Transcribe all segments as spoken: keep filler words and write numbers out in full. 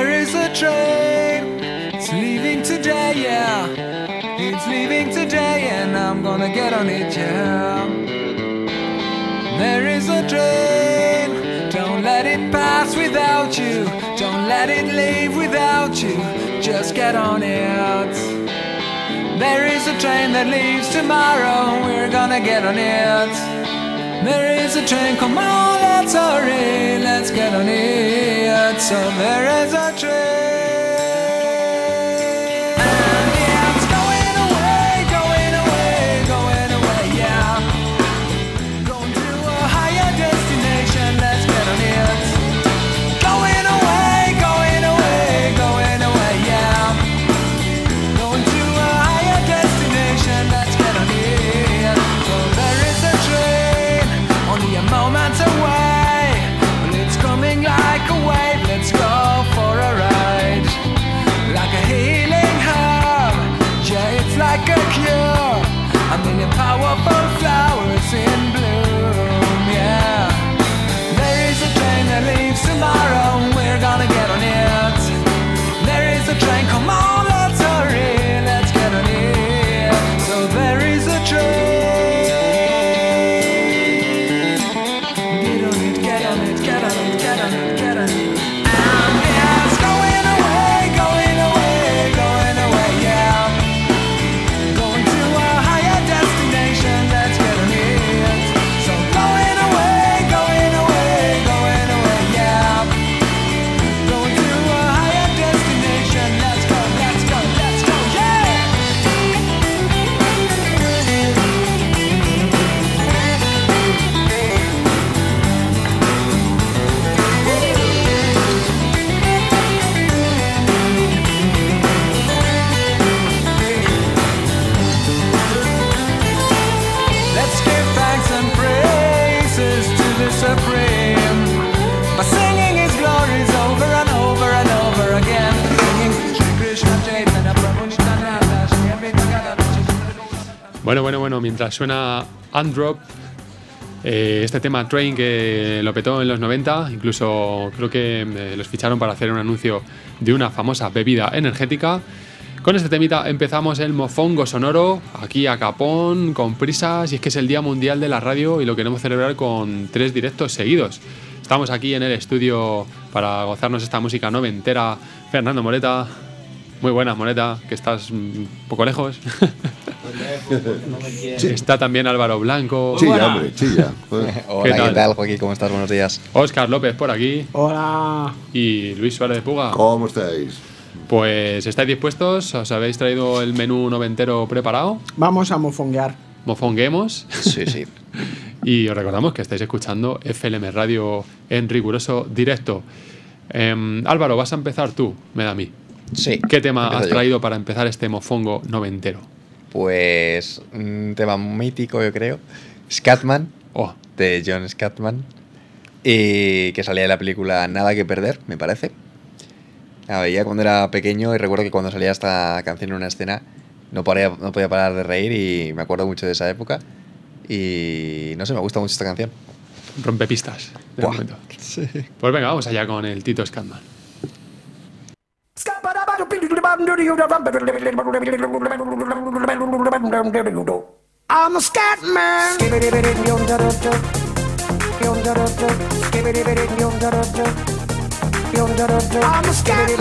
There is a train, it's leaving today, yeah. It's leaving today and I'm gonna get on it, yeah. There is a train, don't let it pass without you. Don't let it leave without you, just get on it. There is a train that leaves tomorrow, we're gonna get on it. There is a train, come on, let's hurry, let's get on it. So there is a train. Powerful flowers in bloom, yeah. There is a train that leaves tomorrow, we're gonna get on it. There is a train, come on, let's hurry, let's get on it. So there is a train. Get on it, get on it, get on it, get on it, get on it. And yeah, it's going away, going away, going away, yeah. Bueno, bueno, bueno, mientras suena Undrop, eh, este tema Train que lo petó en los noventa, incluso creo que eh, los ficharon para hacer un anuncio de una famosa bebida energética. Con este temita empezamos el mofongo sonoro, aquí a capón, con prisas, y es que es el Día Mundial de la Radio y lo queremos celebrar con tres directos seguidos. Estamos aquí en el estudio para gozarnos esta música noventera. Fernando Moreta, muy buenas, Moreta, que estás un poco lejos. Sí. Está también Álvaro Blanco. Sí, ya, hombre, sí, ya. Hola, ¿Qué tal? ¿qué tal, Joaquín? ¿Cómo estás? Buenos días. Óscar López por aquí. Hola. Y Luis Suárez de Puga. ¿Cómo estáis? Pues, ¿estáis dispuestos? ¿Os habéis traído el menú noventero preparado? Vamos a mofonguear. Mofonguemos. Sí, sí. Y os recordamos que estáis escuchando F L M Radio en riguroso directo. Eh, Álvaro, vas a empezar tú, me da a mí. Sí. ¿Qué tema has yo. traído para empezar este mofongo noventero? Pues un tema mítico, yo creo. Scatman, Oh, de John Scatman. Y que salía de la película Nada que perder, me parece. La veía cuando era pequeño y recuerdo que cuando salía esta canción en una escena no, podía, no podía parar de reír y me acuerdo mucho de esa época. Y no sé, me gusta mucho esta canción. rompepistas de Buah. momento. Sí. Pues venga, vamos allá con el Tito Scatman. I'm a scat man. I'm a scat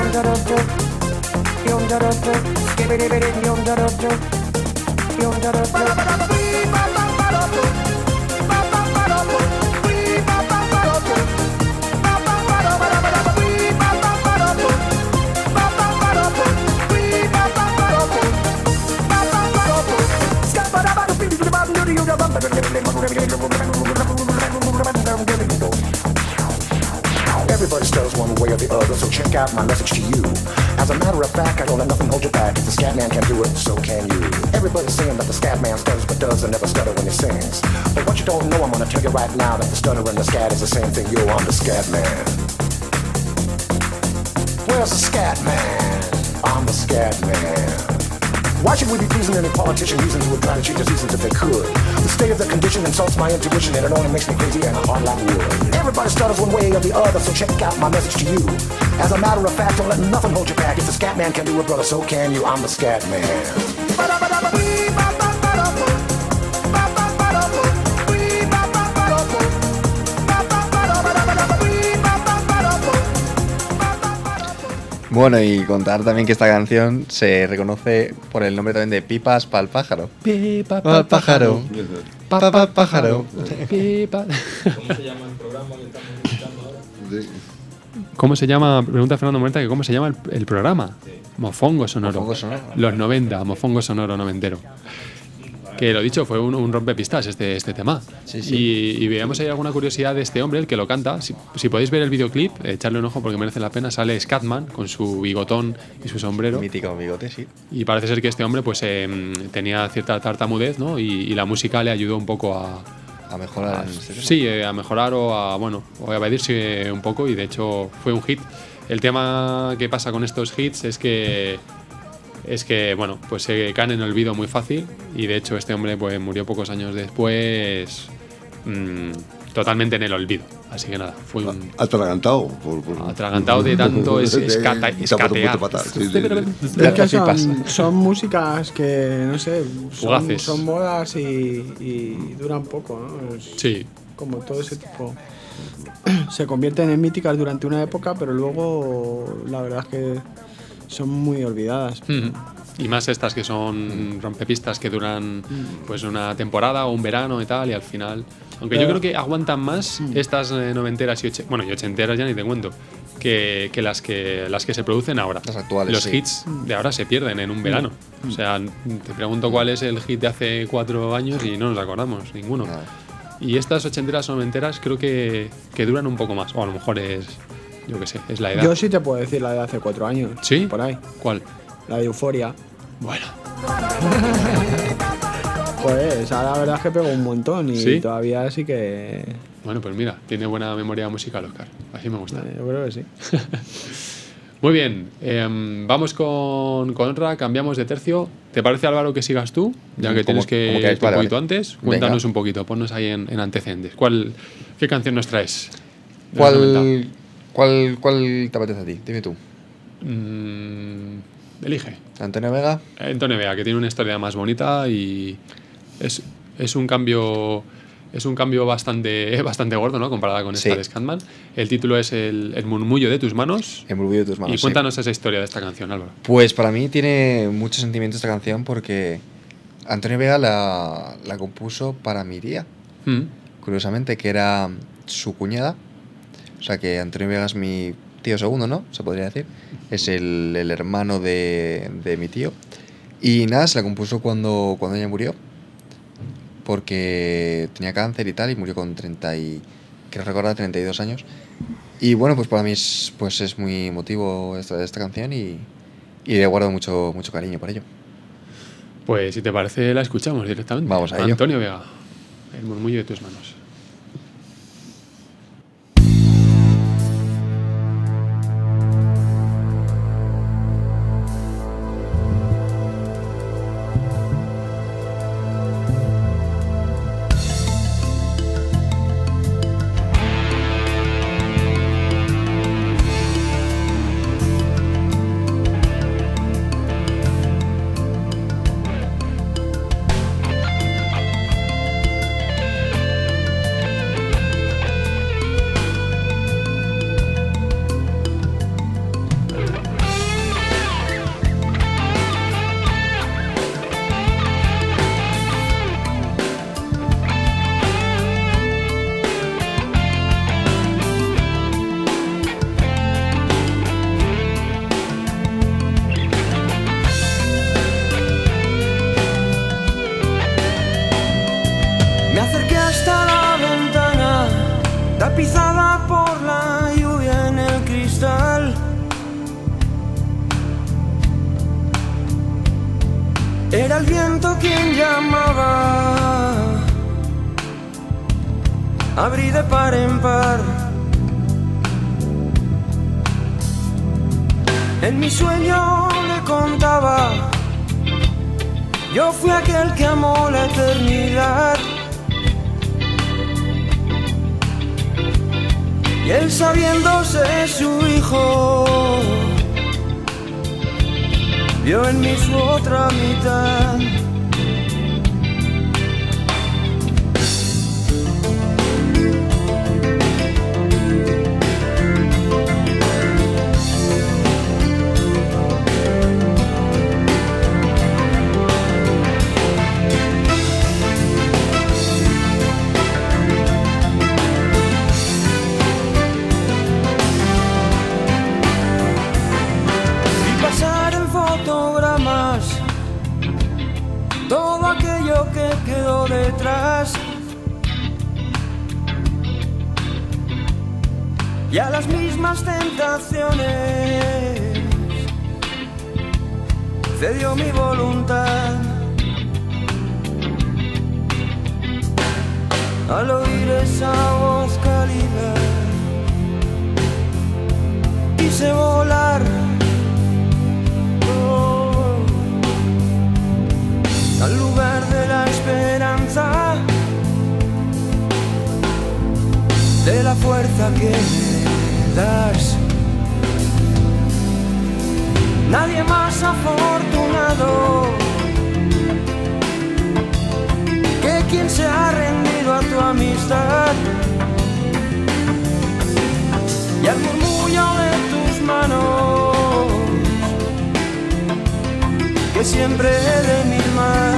Everybody stutters one way or the other, so check out my message to you. As a matter of fact, I don't let nothing hold you back. If the scat man can do it, so can you. Everybody's saying that the scat man stutters but does and never stutter when he sings. But what you don't know, I'm gonna tell you right now that the stutter and the scat is the same thing. Yo, I'm the scat man. Where's the scat man? I'm the scat man. Why should we be pleasing any politician reasons who would try to cheat the seasons if they could? The state of the condition insults my intuition, and it only makes me crazy and hard like wood. Everybody stutters one way or the other, so check out my message to you. As a matter of fact, don't let nothing hold you back. If the scat man can do it, brother, so can you. I'm the scat man. Bueno, y contar también que esta canción se reconoce por el nombre también de Pipas pa'l pájaro. Pipa Pa'l pájaro. Pa pa'l pájaro. Pipa. ¿Cómo se llama el programa que estamos escuchando ahora? Sí. ¿Cómo se llama? Pregunta Fernando Muerta que cómo se llama el, el programa. Mofongo sonoro. Mofongo sonoro. Los noventa, Mofongo sonoro noventero. Que lo dicho, fue un, un rompepistas este, este tema. Sí, sí. Y, y veamos ahí alguna curiosidad de este hombre, el que lo canta. Si, si podéis ver el videoclip, echarle un ojo porque merece la pena. Sale Scatman con su bigotón y su sombrero. Mítico bigote, sí. Y parece ser que este hombre pues eh, tenía cierta tartamudez, ¿no? Y, y la música le ayudó un poco a, A mejorar. a- en este tema. sí, eh, a mejorar o a bueno, o a evadirse un poco, y de hecho fue un hit. El tema que pasa con estos hits es que es que bueno, pues se caen en el olvido muy fácil, y de hecho este hombre pues murió pocos años después, mmm, totalmente en el olvido. Así que nada, fue un Atragantado. Por, por- atragantado de tanto es, de- escata- de- escatear. pata, sí, sí, sí. Es que Las pipas. son, son músicas que, no sé, son, Fugaces. son modas y, y duran poco, ¿no? Es Sí. como todo ese tipo. Se convierten en míticas durante una época, pero luego la verdad es que son muy olvidadas. Mm. Y más estas que son rompepistas que duran pues una temporada o un verano y tal, y al final. Aunque yo Pero- creo que aguantan más estas eh, noventeras y oche- bueno, y ochenteras ya ni te cuento, que, que las que las que se producen ahora. Las actuales, Los sí. hits de ahora se pierden en un verano. O sea, te pregunto cuál es el hit de hace cuatro años y no nos acordamos, ninguno. Nada. Y estas ochenteras o noventeras creo que, que duran un poco más. O a lo mejor es, yo qué sé, es la edad. Yo sí te puedo decir la de hace cuatro años. ¿Sí? Por ahí. ¿Cuál? La de Euforia. Bueno. Pues ahora la verdad es que pegó un montón y ¿Sí? todavía sí que. Bueno, pues mira, tiene buena memoria musical, Oscar. Así me gusta. eh, Yo creo que sí. Muy bien, em, vamos con, con otra, cambiamos de tercio. ¿Te parece, Álvaro, que sigas tú? Ya Mm, que como- tienes que como ir queráis, un vale, poquito vale. antes. Cuéntanos Venga. un poquito, ponnos ahí en, en antecedentes. ¿Cuál, ¿Qué canción nos traes? De los noventa. ¿Cuál, cuál, ¿Cuál te apetece a ti? Dime tú. Mm, elige. Antonio Vega. Antonio Vega, que tiene una historia más bonita y es, es un cambio es un cambio bastante, bastante gordo, ¿no? Comparada con esta Sí. de Scatman. El título es el, el murmullo de tus manos. En Murmullo de tus manos. Y sí. cuéntanos esa historia de esta canción, Álvaro. Pues para mí tiene mucho sentimiento esta canción porque Antonio Vega la, la compuso para mi tía, Mm. curiosamente, que era su cuñada. O sea que Antonio Vega es mi tío segundo, ¿no? Se podría decir. Es el, el hermano de, de mi tío. Y nada, se la compuso cuando, cuando ella murió. Porque tenía cáncer y tal, y murió con treinta y... Quiero recordar, treinta y dos años. Y bueno, pues para mí es, pues es muy emotivo esta, esta canción y, y le guardo mucho, mucho cariño por ello. Pues si te parece, la escuchamos directamente. Vamos a ello. Antonio Vega, el murmullo de tus manos. Me acerqué hasta la ventana, tapizada por la lluvia en el cristal. Era el viento quien llamaba. Abrí de par en par. En mi sueño le contaba Yo fui aquel que amó la eternidad. Y él sabiéndose su hijo, vio en mí su otra mitad. Todo aquello que quedó detrás, y a las mismas tentaciones cedió mi voluntad. Al oír esa voz cálida quise volar al lugar de la esperanza, de la fuerza que me das. Nadie más afortunado que quien se ha rendido a tu amistad y al murmullo de tus manos, que siempre de mi mar.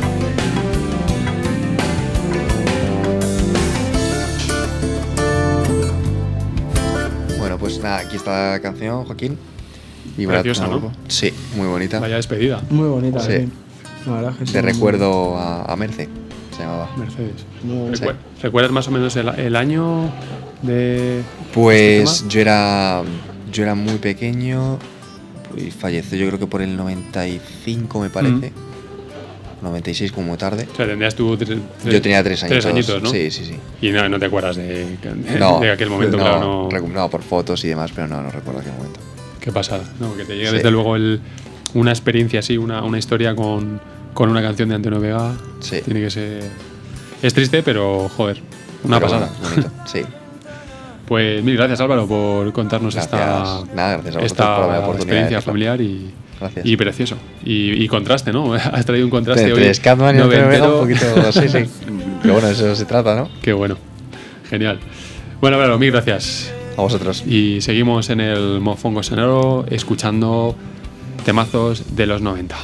Bueno, pues nada, aquí está la canción, Joaquín. Y preciosa, Brad, ¿no? Sí, muy bonita. Vaya despedida. Muy bonita, Sí. sí. La verdad que sí. De recuerdo a, a Merce, se llamaba. Mercedes. Muy- Sí. Recu- ¿Recuerdas más o menos el, el año de Pues este tema? yo era yo era muy pequeño y falleció yo creo que por el noventa y cinco me parece. Mm. noventa y seis como muy tarde. O sea, tendrías tú tre- tre- Yo tenía tres añitos. Tres añitos, ¿no? Sí, sí, sí. Y no, no te acuerdas de, de, No, de aquel momento, no, claro, no. recu- no, por fotos y demás, pero no, no recuerdo aquel momento. Qué pasada, ¿no? Que te llegue Sí. desde luego el, una experiencia así, una, una historia con, con una canción de Antonio Vega. Sí. Tiene que ser. Es triste, pero joder, una Pero pasada. bueno, bonito, sí. Pues mil gracias, Álvaro, por contarnos Gracias. esta, Nada, gracias a vosotros esta por la oportunidad de experiencia hacerlo. familiar y, Gracias. y precioso. Y, y contraste, ¿no? Has traído un contraste Entre hoy. Scatman y Antonio Vega, un noventero. poquito. Sí, sí. Pero bueno, eso se trata, ¿no? Qué bueno. Genial. Bueno, Álvaro, mil gracias. A vosotros. Y seguimos en el Mofongo Sonoro escuchando temazos de los noventa.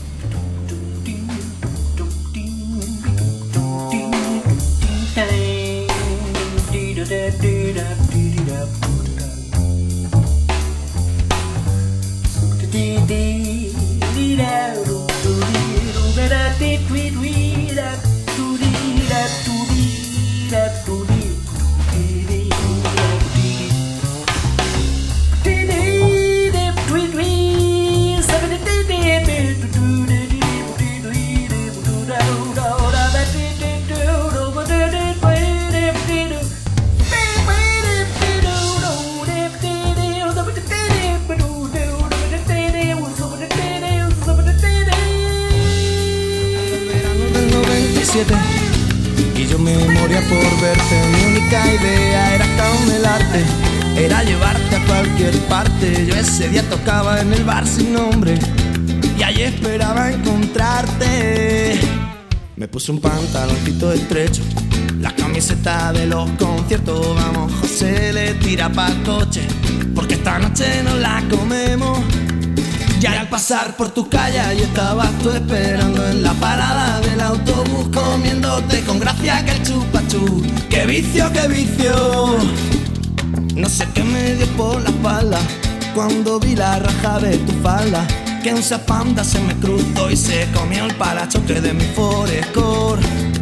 Y yo me moría por verte. Mi única idea era con el arte, era llevarte a cualquier parte. Yo ese día tocaba en el bar sin nombre y allí esperaba encontrarte. Me puse un pantaloncito estrecho, la camiseta de los conciertos. Vamos, José, le tira pa'l coche, porque esta noche nos la comemos. Ya al pasar por tu calle y estabas tú esperando en la parada del autobús, comiéndote con gracia que el chupachú. ¡Qué vicio, qué vicio! No sé qué me dio por la espalda cuando vi la raja de tu falda, que un zapanda se me cruzó y se comió el parachoque de mi Forescore.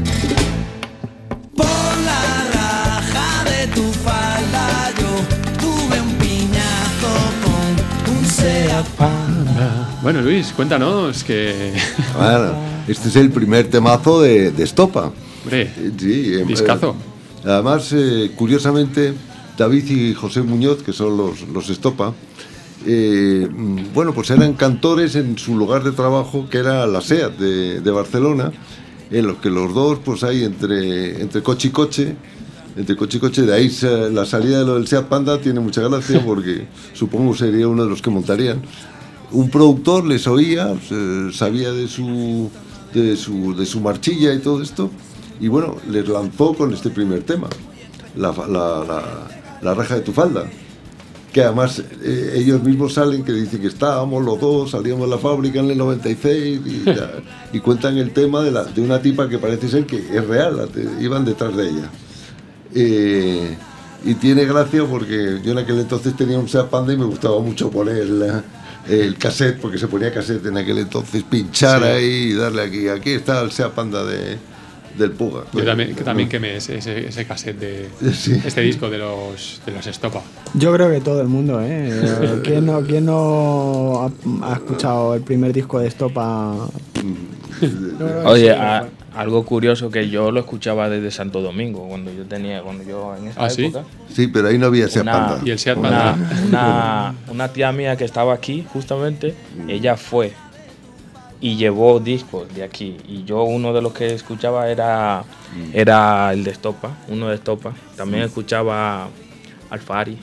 Por la raja de tu falda yo tuve un piñazo con un Seat Panda. Bueno, Luis, cuéntanos que. Bueno, este es el primer temazo de, de Estopa. Hombre, Sí, eh, discazo. eh, además, eh, curiosamente, David y José Muñoz, que son los, los Estopa, eh, bueno, pues eran cantores en su lugar de trabajo, que era la SEAT de, de Barcelona, en los que los dos, pues ahí entre, entre coche y coche, entre coche y coche, de ahí se, la salida de lo del SEAT Panda tiene mucha gracia, porque supongo sería uno de los que montarían. Un productor les oía, eh, sabía de su, de su de su marchilla y todo esto, y bueno, les lanzó con este primer tema, la, la, la, la raja de tu falda, que además eh, ellos mismos salen que dicen que estábamos los dos, salíamos de la fábrica en el noventa y seis y, ya, y cuentan el tema de, la, de una tipa que parece ser que es real, iban detrás de ella. Eh, y tiene gracia porque yo en aquel entonces tenía un Seat Panda y me gustaba mucho poner la, el cassette, porque se ponía cassette en aquel entonces, pinchar sí. ahí y darle aquí, aquí está el Seat Panda de... del Puga. Yo también, que también quemé ese, ese, ese cassette de sí. este disco de los de los Estopa. Yo creo que todo el mundo, ¿eh? ¿Quién no, quién no ha, ha escuchado el primer disco de Estopa? Oye, a, algo curioso que yo lo escuchaba desde Santo Domingo cuando yo tenía, cuando yo en esa ¿Ah, época. Sí? Sí, pero ahí no había Seat Panda. Y el Seat Panda. Panda. Una, una, una tía mía que estaba aquí justamente, ella fue y llevó discos de aquí, y yo uno de los que escuchaba era era el de Estopa, uno de Estopa. También escuchaba Alfari.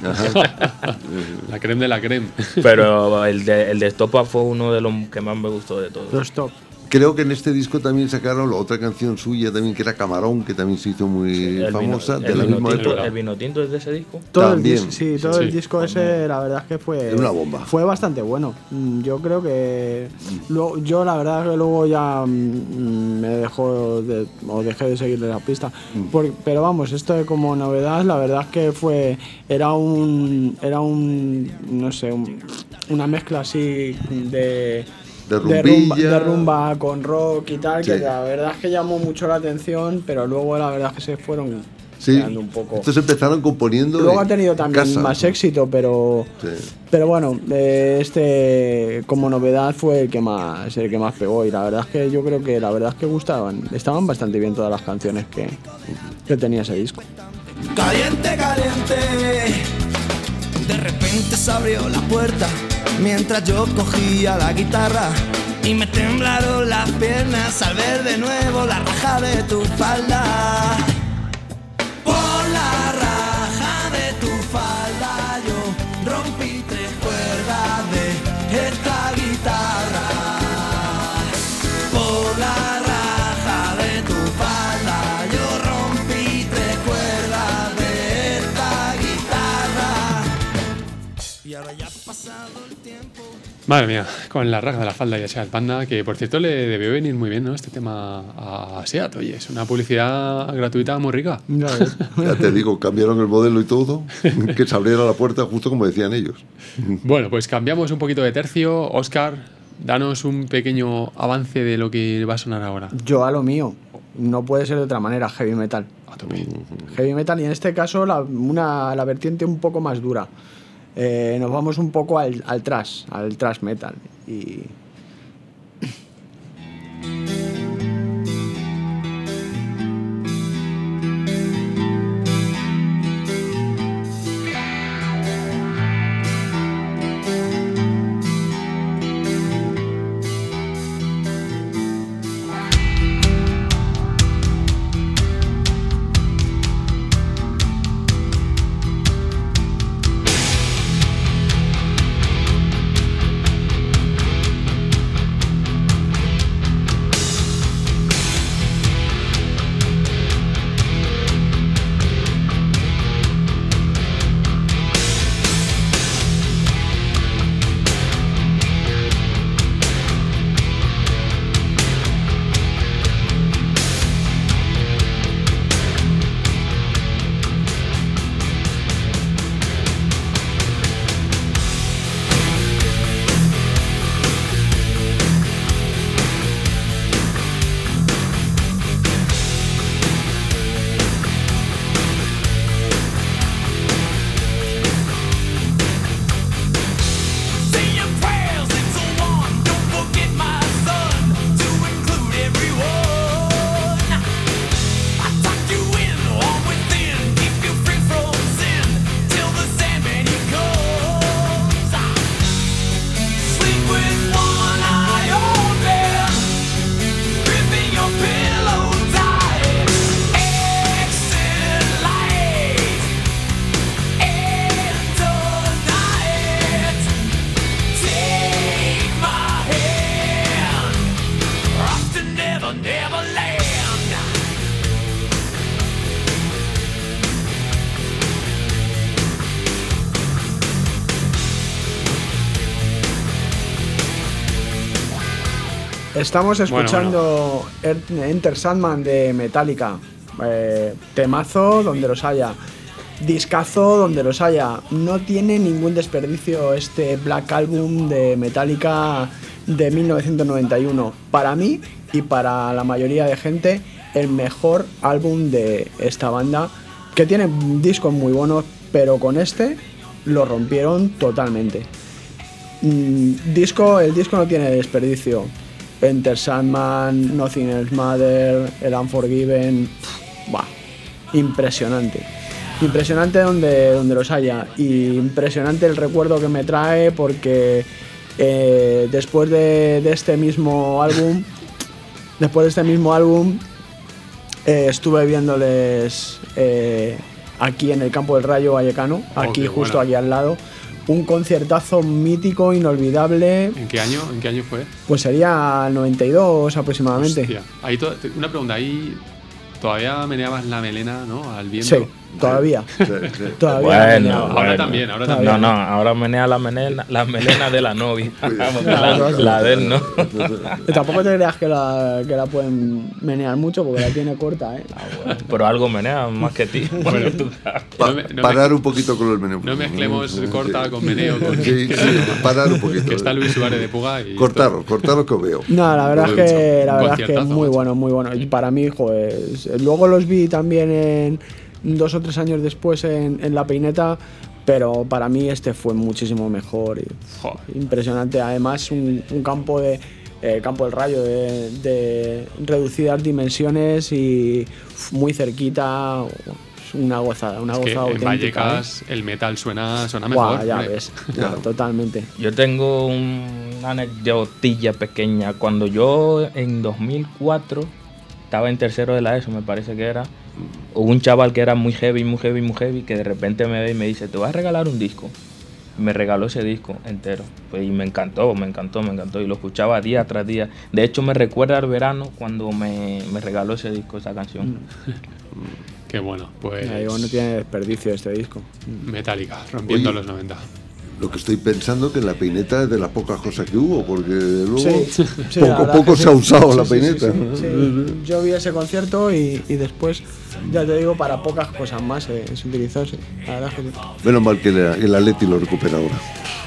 La creme de la creme. Pero el de, el de Estopa fue uno de los que más me gustó de todos. Los top. Creo que en este disco también sacaron otra canción suya también, que era Camarón, que también se hizo muy sí, famosa. Vino, de el, la vino misma tinto, época. ¿El vino tinto es de ese disco? Todo también. el disco, sí, todo sí, el disco sí. ese, la verdad es que fue... Era una bomba. Fue bastante bueno. Yo creo que... Luego, yo la verdad es que luego ya mmm, me dejó de, o dejé de seguirle la pista. Mm. Por, pero vamos, esto de como novedad, la verdad es que fue... Era un... Era un... No sé, un, una mezcla así de... De, de, rumba, de rumba con rock y tal, sí. que la verdad es que llamó mucho la atención, pero luego la verdad es que se fueron sí. quedando un poco. Estos empezaron componiendo. Luego ha tenido también casa. más éxito, pero sí. pero bueno, eh, este como novedad fue el que más el que más pegó, y la verdad es que yo creo que la verdad es que gustaban, estaban bastante bien todas las canciones que, que tenía ese disco. Caliente, caliente, de repente se abrió la puerta mientras yo cogía la guitarra y me temblaron las piernas al ver de nuevo la raja de tu falda. Por la raja de tu falda yo rompí tres cuerdas de esta guitarra. Por la raja de tu falda yo rompí tres cuerdas de esta guitarra. Y ahora ya ha pasado el tiempo. Madre mía, con la raja de la falda y el Seat Panda, que por cierto le debió venir muy bien, ¿no? Este tema a Seat, oye, es una publicidad gratuita muy rica. Ya te digo, cambiaron el modelo y todo, que se abriera la puerta justo como decían ellos. Bueno, pues cambiamos un poquito de tercio. Óscar, danos un pequeño avance de lo que va a sonar ahora. Yo a lo mío, no puede ser de otra manera, heavy metal. A tope. Heavy metal, y en este caso la, una, la vertiente un poco más dura. Eh, nos vamos un poco al, al thrash, al thrash metal. Y Estamos escuchando bueno, bueno. Enter Sandman de Metallica. Eh, temazo donde los haya. Discazo donde los haya. No tiene ningún desperdicio este Black Album de Metallica de mil novecientos noventa y uno. Para mí y para la mayoría de gente, el mejor álbum de esta banda, que tiene discos muy buenos, pero con este lo rompieron totalmente. Mm, disco, el disco no tiene desperdicio. Enter Sandman, Nothing Else Matters, El Unforgiven. Pff, bah, impresionante. Impresionante donde, donde los haya. Y impresionante el recuerdo que me trae porque eh, después de, de este mismo álbum, después de este mismo álbum, eh, estuve viéndoles eh, aquí en el Campo del Rayo Vallecano, aquí oh, justo bueno. aquí al lado. Un conciertazo mítico, inolvidable. ¿En qué año? ¿En qué año fue? Pues sería noventa y dos aproximadamente. Hostia. Ahí to- una pregunta, ahí todavía meneabas la melena, ¿no? Al viento. Sí, todavía. Sí, sí. Todavía bueno, meneaba. Ahora bueno. también, ahora Todavía. también. No, no, ahora menea la melena, la melena de la novia. la, la de él, ¿no? Y tampoco te creas que la, que la pueden menear mucho porque la tiene corta, ¿eh? Pero algo menea más que ti. Bueno, Pa- no me- no parar me- un poquito con el meneo. No mezclemos Sí. corta con meneo. Con, Sí, que, sí, parar un poquito. que está Luis Suárez de Puga y Cortarlo, cortarlo que os veo. No, la verdad es que, la verdad es que Conciertazo, muy macho. bueno, muy bueno. Y para mi hijo, es- luego los vi también en dos o tres años después en, en La Peineta, pero para mí este fue muchísimo mejor. Y, Joder. impresionante. Además, un, un campo de eh, campo del Rayo de, de reducidas dimensiones y uf, muy cerquita. Una gozada, una es que gozada en auténtica. Vallecas el metal suena, suena ¿eh? mejor. Buah, ya hombre. ves, ya, totalmente. Yo tengo un- una anecdotilla pequeña. Cuando yo en dos mil cuatro estaba en tercero de la ESO, me parece que era, hubo un chaval que era muy heavy, muy heavy, muy heavy, que de repente me ve y me dice, te voy a regalar un disco. Y me regaló ese disco entero. Pues, y me encantó, me encantó, me encantó. Y lo escuchaba día tras día. De hecho, me recuerda al verano cuando me, me regaló ese disco, esa canción. Qué bueno, pues Ya digo, no tiene desperdicio este disco. Metallica, rompiendo Oye, los noventa. Lo que estoy pensando que la peineta es de las pocas cosas que hubo, porque luego Sí, sí, la poco verdad poco que se sí. ha usado Sí, la sí, peineta. sí, sí, sí. Yo vi ese concierto y, y después, ya te digo, para pocas cosas más eh, se utilizó, sí. La verdad es que sí. Menos mal que la- el Atleti lo recupera ahora.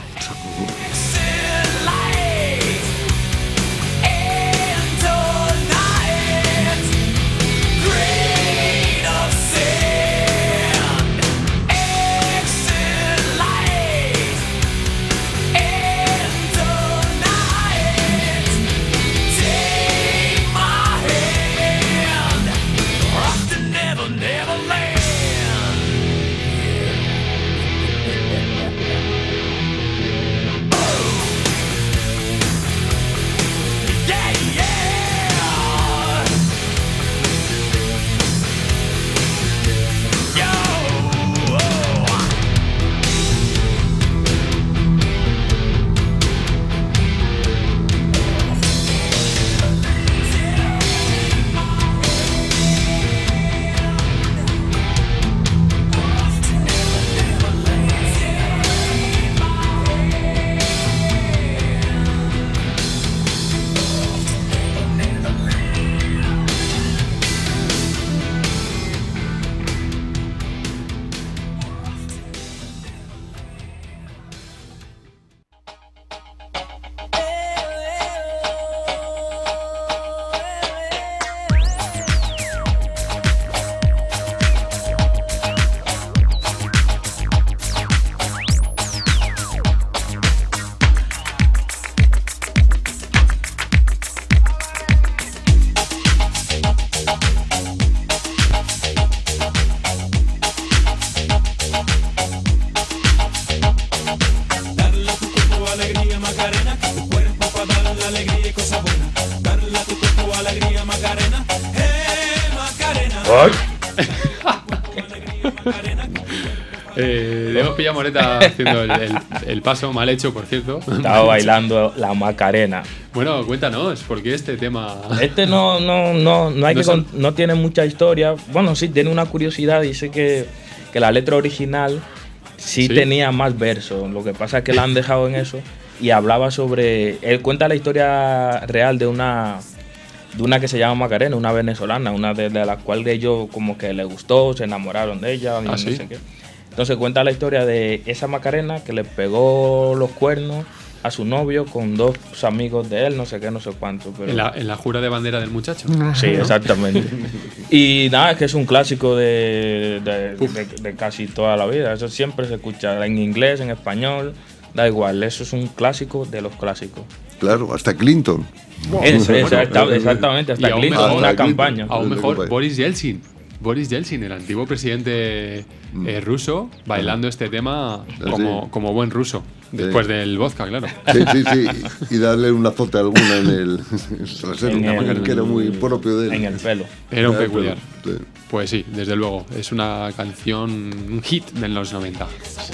Eh, hemos pillado a Moreta haciendo el, el- el paso, mal hecho, por cierto. Estaba bailando la Macarena. Bueno, cuéntanos, ¿por qué este tema? Este no, no, no, no hay No que son- con- no tiene mucha historia. Bueno, sí, tiene una curiosidad. Dice que, que la letra original sí, Sí. tenía más versos. Lo que pasa es que la han dejado en eso. y hablaba sobre... Él cuenta la historia real de una... de una que se llama Macarena, una venezolana, una de, de las cuales ellos como que les gustó, se enamoraron de ella, y ¿Ah, no sí? sé qué. Entonces cuenta la historia de esa Macarena que le pegó los cuernos a su novio con dos amigos de él, no sé qué, no sé cuánto. Pero... ¿En, la, ¿En la jura de bandera del muchacho? Sí, exactamente. Y nada, es que es un clásico de, de, de, de casi toda la vida. Eso siempre se escucha en inglés, en español, da igual. Eso es un clásico de los clásicos. Claro, hasta Clinton. Es, exacta, exactamente, hasta Y aún Clinton, mejor, una Clinton. campaña. Aún mejor, Clinton. Boris Yeltsin. Boris Yeltsin, el antiguo presidente eh, ruso, bailando este tema como, sí. como buen ruso. Después del vodka, claro. Sí, sí, sí. Y darle un azote alguna en el, en el trasero, En el- que era muy propio de él. En el pelo. Era un Era peculiar. Sí. Pues sí, desde luego. Es una canción, un hit de los noventa.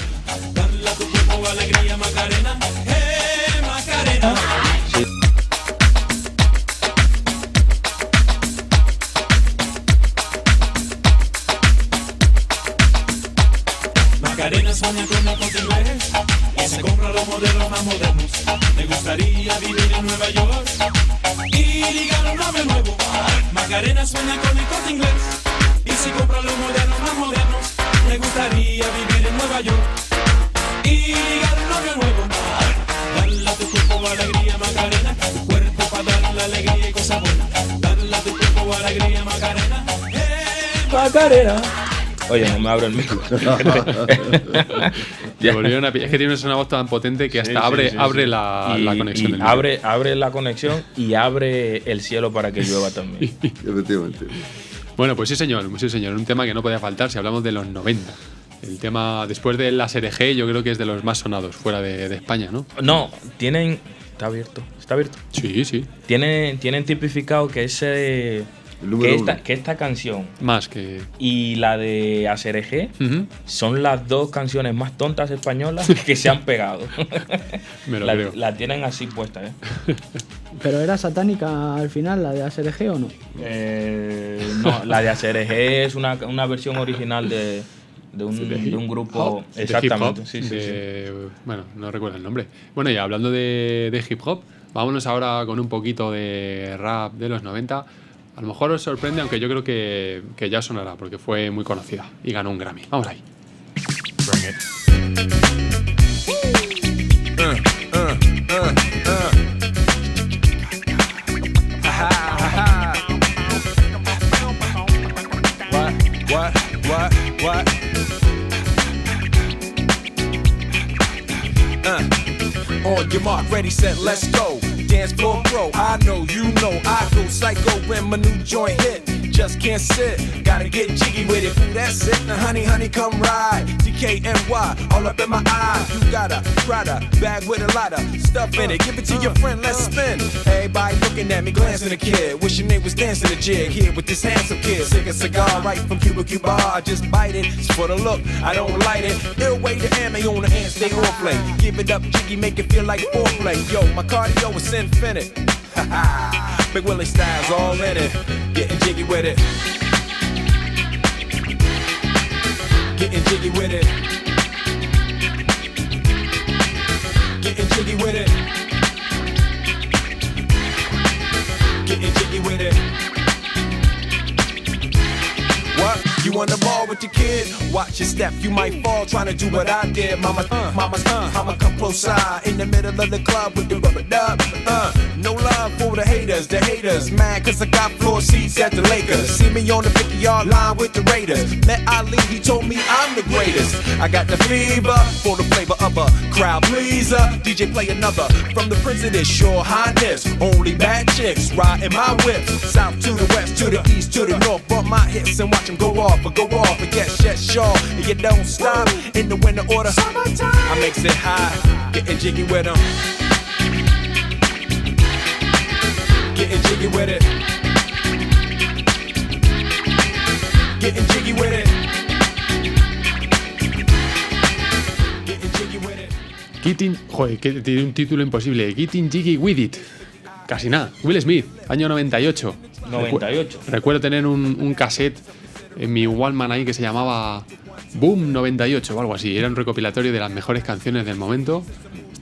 Macarena sueña con la corte inglés y se compra los modelos más modernos. Le gustaría vivir en Nueva York y ligar un novio nuevo. Macarena sueña con el corte inglés y se compra los modelos más modernos. Le gustaría vivir en Nueva York y ligar un novio nuevo. Dale a tu cuerpo alegría, Macarena, tu cuerpo para darle alegría y cosas buenas. Dale a tu cuerpo alegría, Macarena. Eh, Macarena. Oye, no me abro el micro. Le volvieron a pi- es que tienes una voz tan potente que hasta Sí, sí, abre, sí, abre sí. La, Y- la conexión y del micro. abre, abre la conexión y abre el cielo para que llueva también. Efectivamente. Bueno, pues sí, señor. Sí, señor. Un tema que no podía faltar si hablamos de los noventa. El tema, después de la S R G, yo creo que es de los más sonados fuera de, de España, ¿no? No, tienen... Está abierto, está abierto. Sí, sí. Tienen, tienen tipificado que ese... El número Que esta, uno. que esta canción Más que. y la de A C R G Ujú. son las dos canciones más tontas españolas que se han pegado. Me lo la, creo. la tienen así puesta, ¿eh? ¿Pero era satánica al final, la de A S R G o no? Eh, no, la de A C R G es una, una versión original de, de, un, De hip de un grupo. hop, de Exactamente, hip hop, sí, sí, sí. de- Bueno, no recuerdo el nombre. Bueno, y hablando de, de hip hop, vámonos ahora con un poquito de rap de los noventa. A lo mejor os sorprende, aunque yo creo que, que ya sonará, porque fue muy conocida y ganó un Grammy. Vamos ahí. What, what, what, what? Uh. On your mark, ready, set, let's go. Dance floor pro, I know, you know, I go psycho when my new joint hit. Just can't sit, gotta get jiggy with it. Ooh, that's it, now honey, honey, come ride. D K N Y, all up in my eye. You got a Prada bag with a lot of stuff in it. Give it to your friend, let's spin. Everybody looking at me, glancing at the kid. Wishing they was dancing a jig here with this handsome kid. Sick a cigar right from Cuba Cuba. I just bite it, it's for the look, I don't light it. Ill way to ammo on the hand, stay on play. Give it up, jiggy, make it feel like foreplay. Yo, my cardio is infinite. Big Willie style's all in it. Getting jiggy with it. Getting jiggy with it. Getting jiggy with it. Getting jiggy with it. What? You on the ball with your kid? Watch your step, you might fall trying to do what I did. Mama, uh, mama, uh, mama, come close side in the middle of the club with the rubber dub. Uh, no love for the haters, the haters. Mad cause I got floor seats at the Lakers. See me on the fifty yard line with the Raiders. Met Ali, he told me I'm the greatest. I got the fever for the flavor of a crowd pleaser. D J play another from the Prince of this Your Highness. Only bad chicks riding my whip. South to the west, to the east, to the north. Bump my hips and watch them go off. But go off and yes, yes, sure. And you don't stop in the winter order. I makes it high, getting jiggy with them. Getting jiggy with it. Getting jiggy with it. Getting jiggy with it. Getting, joder, que tiene un título imposible. Getting Jiggy With It. Casi nada. Will Smith, año noventa y ocho. noventa y ocho. Recu- recuerdo tener un, un cassette en mi Walkman ahí que se llamaba Boom noventa y ocho o algo así. Era un recopilatorio de las mejores canciones del momento.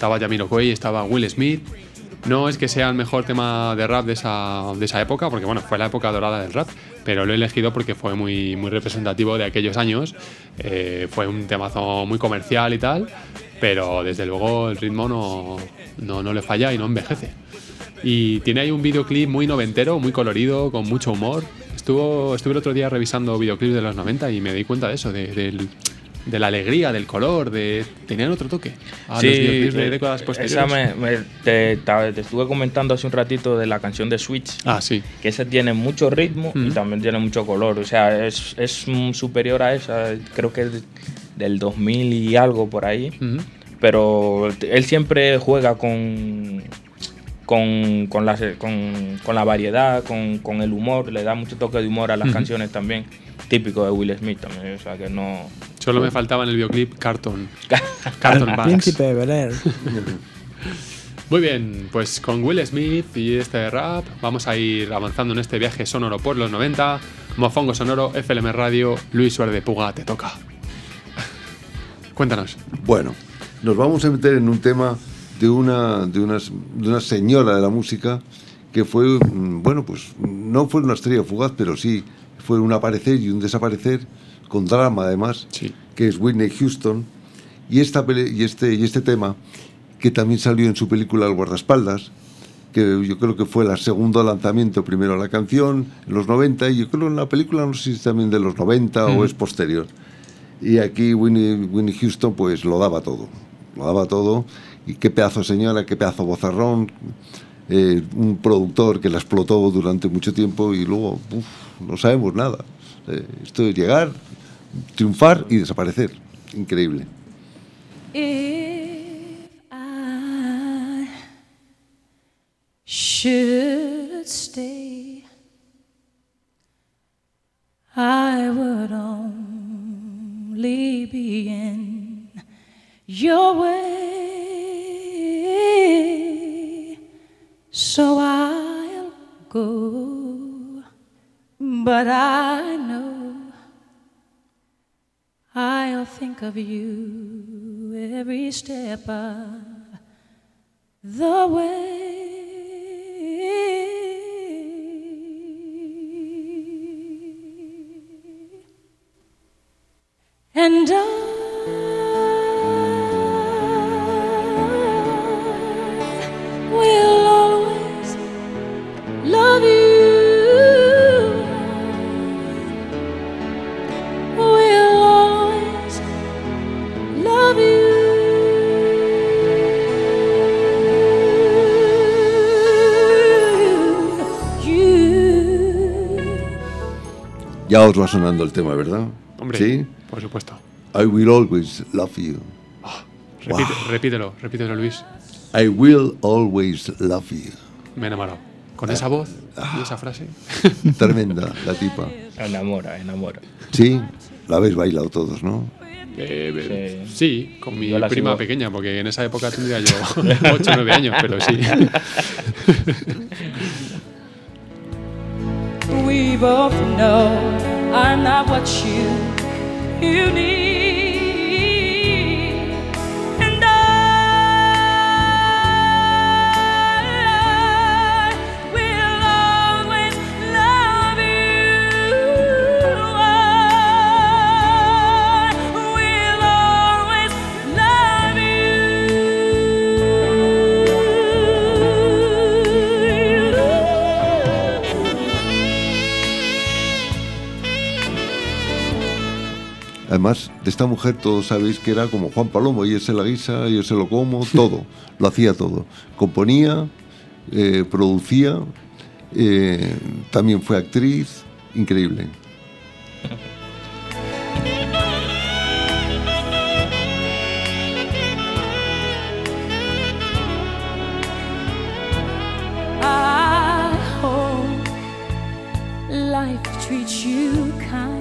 estaba Jamiroquai, estaba Will Smith. No es que sea el mejor tema de rap de esa, de esa época, porque bueno, fue la época dorada del rap, pero lo he elegido porque fue muy, muy representativo de aquellos años. Eh, fue un temazo muy comercial y tal, pero desde luego el ritmo no, no, no le falla y no envejece. Y tiene ahí un videoclip muy noventero, muy colorido, con mucho humor. Estuvo, estuve el otro día revisando videoclips de los noventa y me di cuenta de eso, de, del... de la alegría, del color, de tenían otro toque a sí, los videoclips de décadas posteriores. Esa me, me, te, te, te estuve comentando hace un ratito de la canción de Switch. Ah, sí. Que esa tiene mucho ritmo mm. y también tiene mucho color. O sea, es, es superior a esa. Creo que es del dos mil y algo por ahí. Mm. Pero él siempre juega con... Con, con, la, con, con la variedad, con, con el humor, le da mucho toque de humor a las mm. canciones también. Típico de Will Smith también, o sea que no... Solo me faltaba en el videoclip Carton. Carton Bags. Príncipe de Bel-Air. Muy bien, pues con Will Smith y este rap vamos a ir avanzando en este viaje sonoro por los noventa. Mofongo Sonoro, F L M Radio, Luis Suárez de Puga, te toca. Cuéntanos. Bueno, nos vamos a meter en un tema de una, de una, de una señora de la música que fue, bueno, pues no fue una estrella fugaz, pero sí fue un aparecer y un desaparecer, con drama además, sí. que es Whitney Houston, y, esta pele- y, este, y este tema, que también salió en su película El guardaespaldas, que yo creo que fue el segundo lanzamiento, primero la canción, en los noventa, y yo creo que en la película no sé si es también de los noventa mm. o es posterior. Y aquí Whitney, Whitney Houston pues lo daba todo, lo daba todo, y qué pedazo de señora, qué pedazo de vozarrón, eh, un productor que la explotó durante mucho tiempo y luego uf, no sabemos nada. Eh, esto es llegar, triunfar y desaparecer. Increíble. If I should stay, I would only be in your way, so I'll go, but I know I'll think of you every step of the way. And I will always love you. Will always love you. You. Ya os va sonando el tema, ¿verdad? Hombre, sí, por supuesto. I will always love you. Oh, repite, wow. Repítelo, repítelo, Luis. I will always love you. Me he enamorado. Con ah. esa voz ah. y esa frase. Tremenda, la tipa. Enamora, enamora. Sí, la habéis bailado todos, ¿no? Eh, eh, sí. sí, con mi prima sigo. pequeña, porque en esa época tendría yo ocho o nueve años, pero sí. We both know I'm not what you, you need. And I will always love you. I will always love Además, de esta mujer todos sabéis que era como Juan Palomo, y se la guisa, yo se lo como, todo, lo hacía todo. Componía, eh, producía, eh, también fue actriz, increíble. I hope life treats you kind.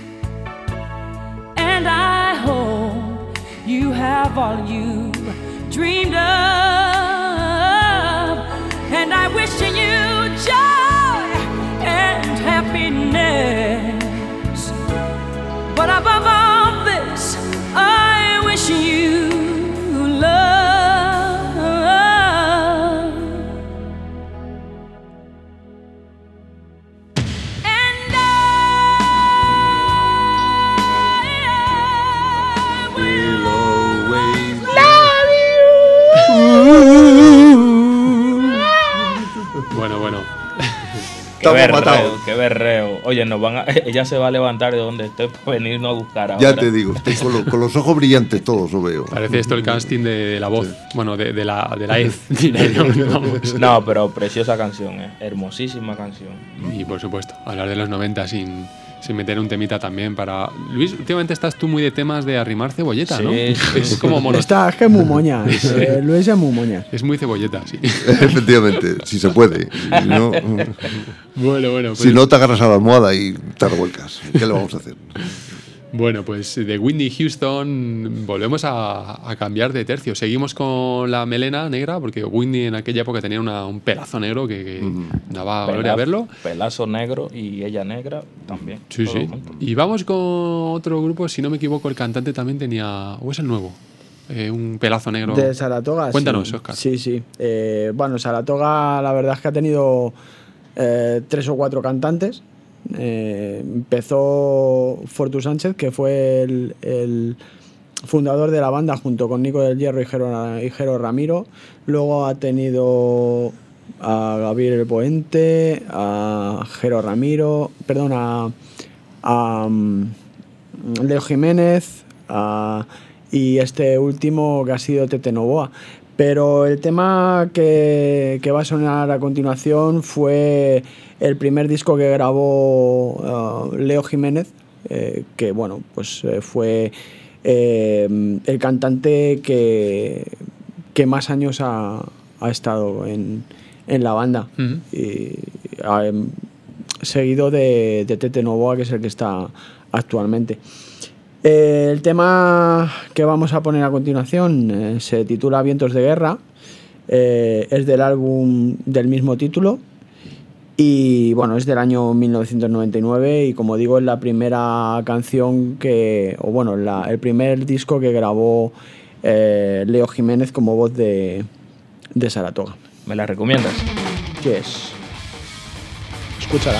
And I hope you have all you dreamed of. And I wish you joy and happiness. But above all this, I wish you love. estamos berreo, matados. Qué berreo. Oye, nos van a, ella se va a levantar de donde esté para venirnos a buscar ahora. Ya te digo, estoy con, lo- con los ojos brillantes todos, lo veo. Parece esto el casting de, de la voz. Bueno, de, de la de la E Z. Vamos. No, pero preciosa canción, eh. Hermosísima canción. Y por supuesto, hablar de los noventa sin, sin meter un temita también para... Luis, últimamente estás tú muy de temas de arrimar cebolleta, Sí, ¿no? sí. Es como mono. Está, es que es muy moña. eh, Luis es muy moña. Es muy cebolleta, sí. Efectivamente, si se puede. Si no, Bueno, bueno, pues, si no te agarras a la almohada y te revuelcas. ¿Qué le vamos a hacer? bueno, pues de Whitney Houston volvemos a, a cambiar de tercio. Seguimos con la melena negra, porque Whitney en aquella época tenía una- un pelazo negro que, que daba gloria a verlo. Pelazo negro y ella negra también. Sí, todo sí. junto. Y vamos con otro grupo, si no me equivoco, el cantante también tenía... ¿O es el nuevo? Eh, un pelazo negro. De Saratoga. Cuéntanos, sí. Óscar. Sí, sí. Eh, bueno, Saratoga, la verdad es que ha tenido eh, tres o cuatro cantantes. Eh, empezó Fortu Sánchez, que fue el, el fundador de la banda junto con Nico del Hierro y Jero, y Jero Ramiro. Luego ha tenido a Gabriel El Poente, a Jero Ramiro, perdón, a, a um, Leo Jiménez, a, y este último que ha sido Tete Novoa. Pero el tema que, que va a sonar a continuación fue el primer disco que grabó uh, Leo Jiménez, eh, que bueno, pues eh, fue eh, el cantante que, que más años ha, ha estado en, en la banda. Ujú. Y, eh, seguido de, de Tete Novoa, que es el que está actualmente. Eh, el tema que vamos a poner a continuación eh, se titula Vientos de Guerra, eh, es del álbum del mismo título y bueno, es del año mil novecientos noventa y nueve y como digo es la primera canción que, o bueno, la, el primer disco que grabó eh, Leo Jiménez como voz de, de Saratoga. ¿Me la recomiendas? ¿Qué es? Escúchala.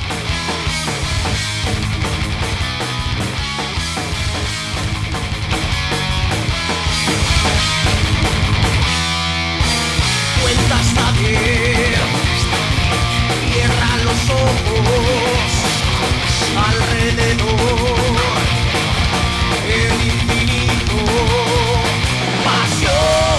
Cuentas nadie, cierra los ojos alrededor, el infinito, pasión,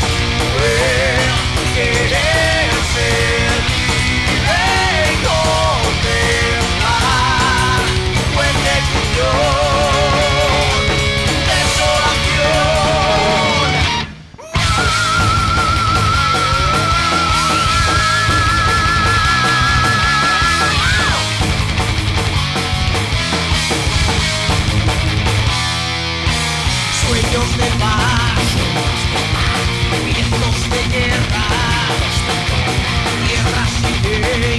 el querer ser libre y contemplar, persecución, desolación. Sueños de paz, vientos de guerra, tierra sin ley,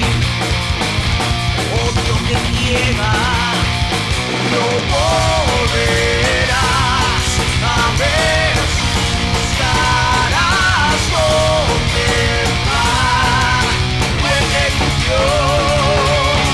odio que ciega, no volverás a ver sus caras, contemplar persecución,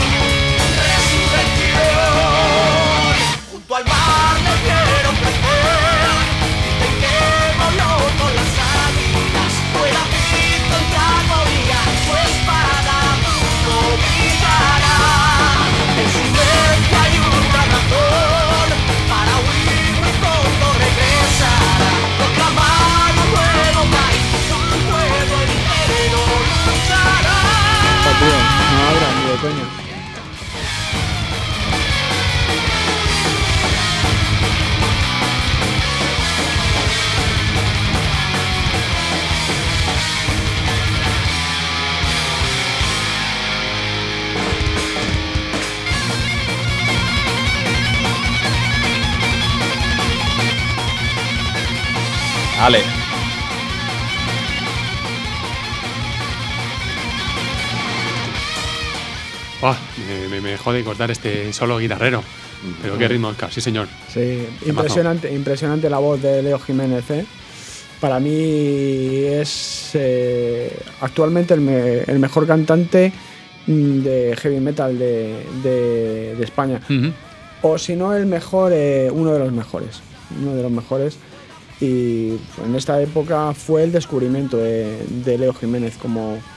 resurrección, junto al mar me quiero crecer, dicen que monótono las águilas, fuera visto en agonía, su espada no brillará, en su mente hay una razón, para huir muy pronto regresará, proclamar un nuevo país, un pueblo entero luchará. Oh, tío, no habla ni de coña. Ale. Ah, me, me, me jode cortar este solo guitarrero. Pero qué ritmo, Óscar, sí señor. Sí, impresionante, impresionante la voz de Leo Jiménez. ¿eh? Para mí es eh, actualmente el, me- el mejor cantante mm, de heavy metal de, de- de España. Ujú. O si no el mejor, eh, uno de los mejores. Uno de los mejores. Y en esta época fue el descubrimiento de, de Leo Jiménez como,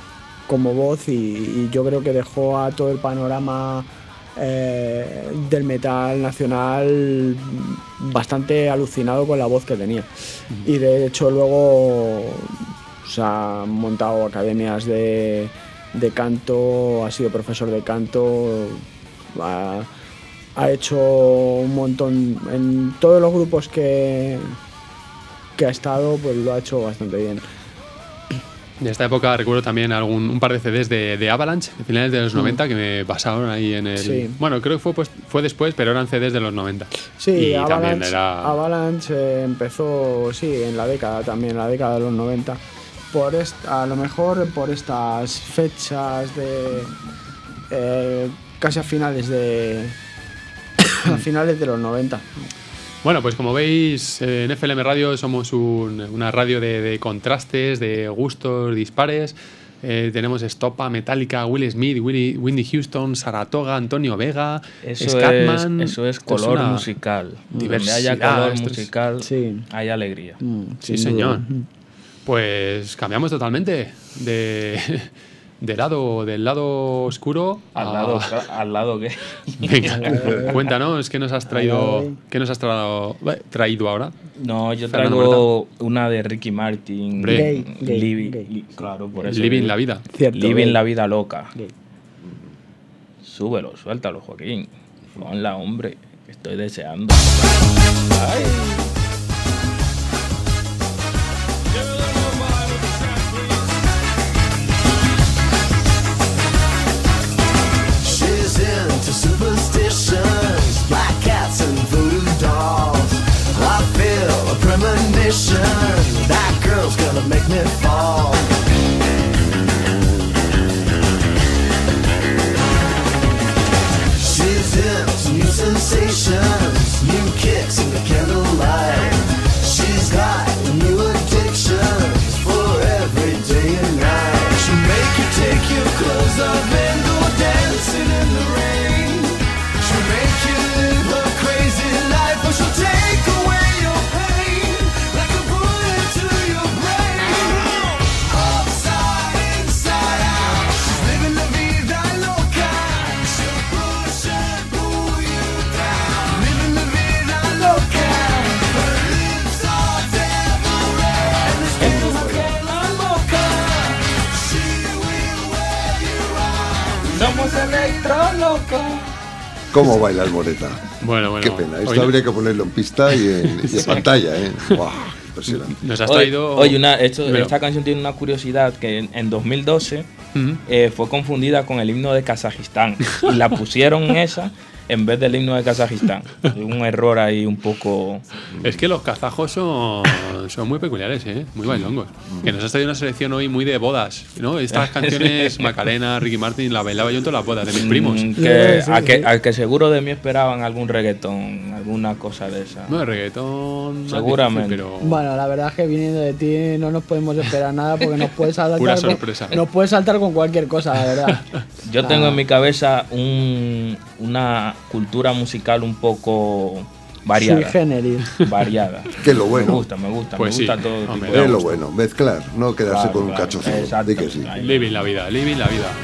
como voz y, y yo creo que dejó a todo el panorama eh, del metal nacional bastante alucinado con la voz que tenía. Uh-huh. Y de hecho luego se han montado academias de, de canto, ha sido profesor de canto, ha, ha hecho un montón en todos los grupos que, que ha estado, pues lo ha hecho bastante bien. De esta época recuerdo también algún, un par de C Ds de, de Avalanche, de finales de los mm. noventa, que me pasaron ahí en el... Sí. Bueno, creo que fue, pues, fue después, pero eran C Ds de los noventa. Sí, y Avalanche, también era... Avalanche eh, empezó, sí, en la década también, en la década de los noventa. Por esta, a lo mejor por estas fechas de... Eh, casi a finales de... a finales de los noventa. Bueno, pues como veis, en F L M Radio somos un, una radio de, de contrastes, de gustos dispares. Eh, tenemos Estopa, Metallica, Will Smith, Willie, Whitney Houston, Saratoga, Antonio Vega, eso Scatman. Es, eso es color es musical. Donde haya color musical, sí. hay alegría. Mm, sí, señor. Pues cambiamos totalmente de... De lado, del lado oscuro al a... lado, al lado que. Venga, cuéntanos qué nos has traído, qué nos has traído, traído ahora. No, yo traigo una de Ricky Martin. Gay, gay, Living, gay. Claro, por eso. Living la vida. Cierto, Living gay. la vida loca. Gay. Súbelo, suéltalo, Joaquín. Ponla, hombre, que estoy deseando. Ay. Superstitions, black cats and voodoo dolls. I feel a premonition, that girl's gonna make me fall. She's into new sensations, new kicks in the candlelight. She's got new addictions for every day and night. She'll make you take your clothes off and go dancing in the rain. She'll make you live a crazy life, or she'll take away your pain like a bullet to your brain. Upside, inside out, she's living la vida loca. She'll push and pull you down. Living la vida loca. Her lips are devil red, and the skin of la boca. She will wear you out. Somos electro loco. ¿Cómo baila el Moreta? Bueno, bueno. Qué pena. Esto Hoy habría que ponerlo en pista y en, y en pantalla, ¿eh? ¡Wow! Impresionante. Nos has traído... Oye, oye, una, esto, Pero- esta canción tiene una curiosidad que en, en dos mil doce Ujú. eh, fue confundida con el himno de Kazajistán y la pusieron esa en vez del himno de Kazajistán. Un error ahí un poco... Es que los kazajos son, son muy peculiares, ¿eh? Muy bailongos. Que nos has traído una selección hoy muy de bodas, ¿no? Estas canciones, Macarena, Ricky Martin, la bailaba yo en todas las bodas de mis primos. Mm, que, Sí, a, sí, que, sí. a que seguro de mí esperaban algún reggaetón, alguna cosa de esa. No, de reggaetón... más Seguramente. difícil, pero... Bueno, la verdad es que viniendo de ti no nos podemos esperar nada porque nos puedes saltar, Pura con, sorpresa. nos puedes saltar con cualquier cosa, la verdad. Yo Ah. tengo en mi cabeza un, una cultura musical un poco variada. Sui generis. Variada. Que es lo bueno. Me gusta, me gusta, Pues me gusta sí, todo hombre, tipo de Es lo gusto. bueno, mezclar, no quedarse Claro, con un claro, cacho solo. exacto. Di que sí. Ahí. Living la vida, living la vida.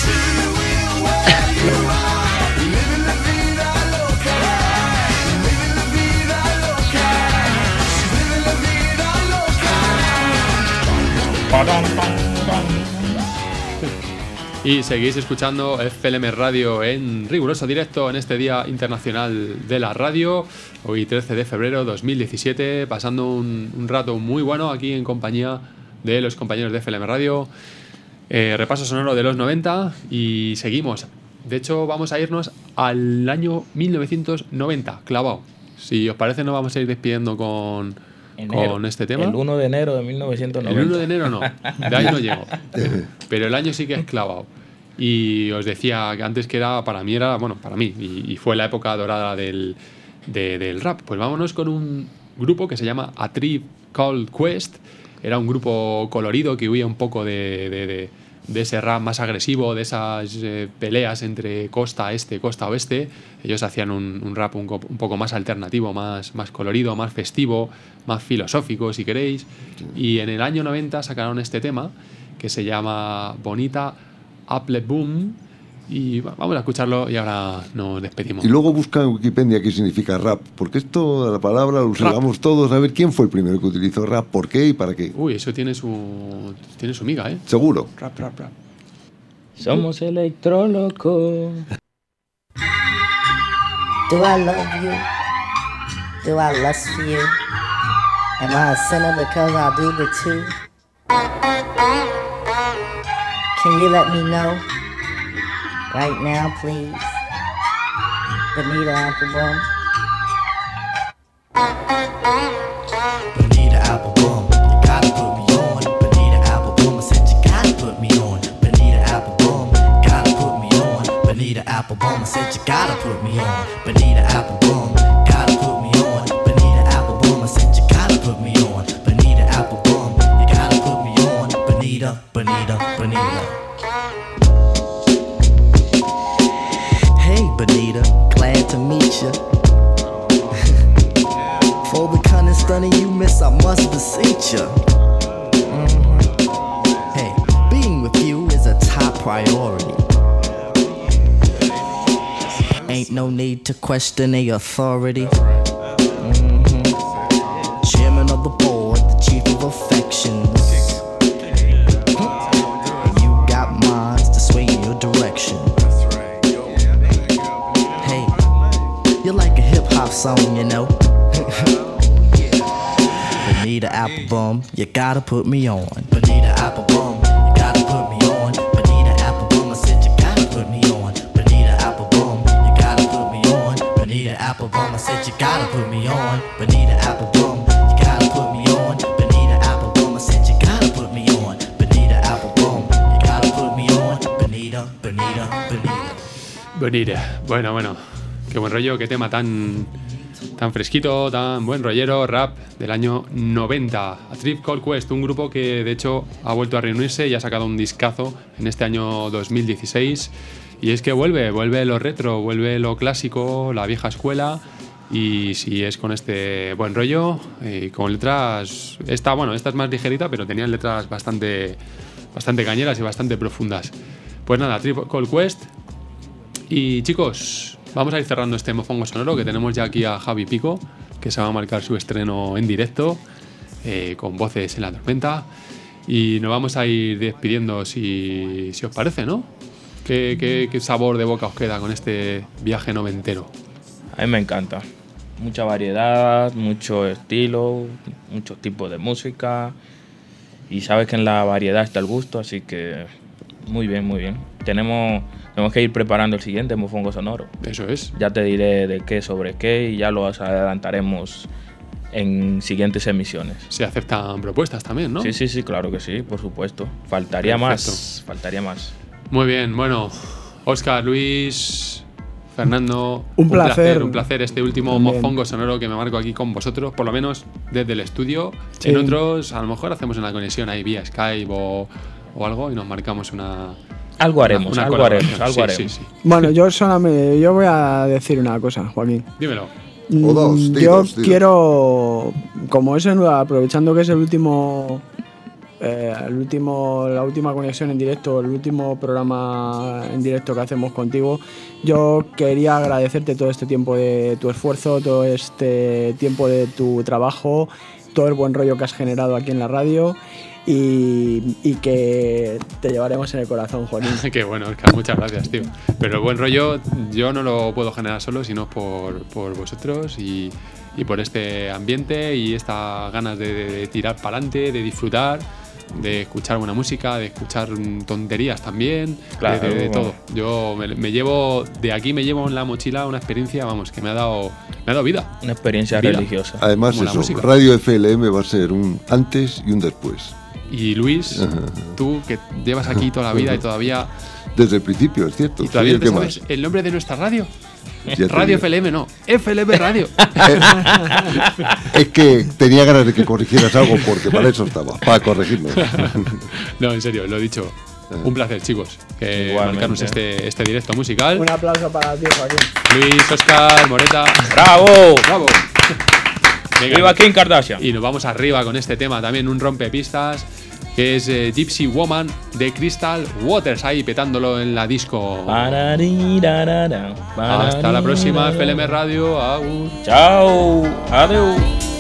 Y seguís escuchando F L M Radio en riguroso directo en este Día Internacional de la Radio, hoy trece de febrero de dos mil diecisiete, pasando un, un rato muy bueno aquí en compañía de los compañeros de F L M Radio. Eh, repaso sonoro de los noventa y seguimos. De hecho, vamos a irnos al año mil novecientos noventa, clavado. Si os parece, nos vamos a ir despidiendo con, Enero. con este tema. El uno de enero de mil novecientos noventa. El uno de enero no, de ahí no llego. Pero el año sí que es clavado. Y os decía que antes que era, para mí era, bueno, para mí, y, y fue la época dorada del, de- del rap. Pues vámonos con un grupo que se llama A Tribe Called Quest. Era un grupo colorido que huía un poco de, de- de- de ese rap más agresivo, de esas eh, peleas entre costa este, costa oeste. Ellos hacían un, un rap un, co- un poco más alternativo, más, más colorido, más festivo, más filosófico, si queréis. Y en el año noventa sacaron este tema que se llama Bonita Apple Boom. Y bueno, vamos a escucharlo y ahora nos despedimos. Y luego busca en Wikipedia qué significa rap, porque esto, la palabra, lo usamos todos. A ver quién fue el primero que utilizó rap, por qué y para qué. Uy, eso tiene su, tiene su miga, ¿eh? Seguro. Rap, rap, rap. Somos electrolocos. Do I love you? Do I lust for you? Am I a sinner because I do the two? Can you let me know? Right now, please. Bonita Applebum. Bonita Applebum, you gotta put me on. Bonita Applebum, I said you gotta put me on. Bonita Applebum, gotta put me on. Bonita Applebum, I said you gotta put me on. Bonita Applebum, gotta put me on. Bonita Applebum, I said you gotta put me on. Bonita Applebum, you gotta put me on. Bonita, Bonita, Bonita. Hey Bonita, glad to meet ya. For the kind of stunning you miss, I must beseech ya. Mm-hmm. Hey, being with you is a top priority. Ain't no need to question the authority. Mm-hmm. Chairman of the board, the chief of affections. Mm-hmm. You got minds to sway in your direction. You're like a hip-hop song, you know. Bonita Applebum, you gotta put me on. Bonita Applebum, you gotta put me on. Bonita Applebum, I said you gotta put me on. Bonita Applebum, you gotta put me on. Bonita Applebum, I said you gotta put me on. Bonita Applebum, you gotta put me on. Bonita Applebum, I said you gotta put me on. Bonita Applebum, you gotta put me on. Bonita, Bonita, Bonita. Bonita, bueno, bueno. Qué buen rollo, qué tema tan, tan fresquito, tan buen rollero, rap del año noventa. A Tribe Called Quest, un grupo que de hecho ha vuelto a reunirse y ha sacado un discazo en este año dos mil dieciséis. Y es que vuelve, vuelve lo retro, vuelve lo clásico, la vieja escuela. Y si es con este buen rollo, eh, con letras... Esta, bueno, esta es más ligerita, pero tenían letras bastante, bastante cañeras y bastante profundas. Pues nada, Tribe Called Quest. Y chicos... Vamos a ir cerrando este mofongo sonoro, que tenemos ya aquí a Javi Pico, que se va a marcar su estreno en directo, eh, con Voces en la Tormenta. Y nos vamos a ir despidiendo, si, si os parece, ¿no? ¿Qué, qué, ¿Qué sabor de boca os queda con este viaje noventero? A mí me encanta. Mucha variedad, mucho estilo, muchos tipos de música. Y sabes que en la variedad está el gusto, así que muy bien, muy bien. Tenemos... Tenemos que ir preparando el siguiente mofongo sonoro. Eso es. Ya te diré de qué sobre qué y ya lo adelantaremos en siguientes emisiones. Se aceptan propuestas también, ¿no? Sí, sí, sí, claro que sí, por supuesto. Faltaría Perfecto. más, faltaría más. Muy bien, bueno, Óscar, Luis, Fernando, un, un placer, placer, un placer este último también. mofongo sonoro que me marco aquí con vosotros, por lo menos desde el estudio. Sí. En otros, a lo mejor hacemos una conexión ahí vía Skype o, o algo y nos marcamos una... Algo haremos, una, una algo haremos, algo sí, haremos. Sí, sí. Bueno, yo solamente, yo voy a decir una cosa, Joaquín. Dímelo. O dos, yo dinos, dinos. quiero, como es el, aprovechando que es el último, eh, el último, la última conexión en directo, el último programa en directo que hacemos contigo, yo quería agradecerte todo este tiempo de tu esfuerzo, todo este tiempo de tu trabajo, todo el buen rollo que has generado aquí en la radio. Y, y que te llevaremos en el corazón, Juanín. Qué bueno, Oscar, muchas gracias, tío. Pero el buen rollo yo no lo puedo generar solo, sino por, por vosotros y, y por este ambiente y estas ganas de, de, de tirar para adelante, de disfrutar, de escuchar buena música, de escuchar tonterías también, claro, de, de, de todo. Yo me, me llevo, de aquí me llevo en la mochila una experiencia, vamos, que me ha dado, me ha dado vida. Una experiencia vida. religiosa. Además eso, Radio F L M va a ser un antes y un después. Y Luis, ajá, tú que llevas aquí toda la vida y todavía... Desde el principio, es cierto. ¿Y todavía no te sabes más? el nombre de nuestra radio? Radio F L M, no. F L M Radio. Es que tenía ganas de que corrigieras algo porque para eso estaba, para corregirnos. No, en serio, lo he dicho. Un placer, chicos, que marcarnos este, este directo musical. Un aplauso para ti, Joaquín. Luis, Óscar, Moreta. ¡Bravo! ¡Bravo! Venga, ¡viva Kim Kardashian! Y nos vamos arriba con este tema también, un rompepistas que es eh, Gypsy Woman de Crystal Waters, ahí petándolo en la disco. Pararirarara, Hasta la próxima, F L M Radio. Agur. Chao. Adiós.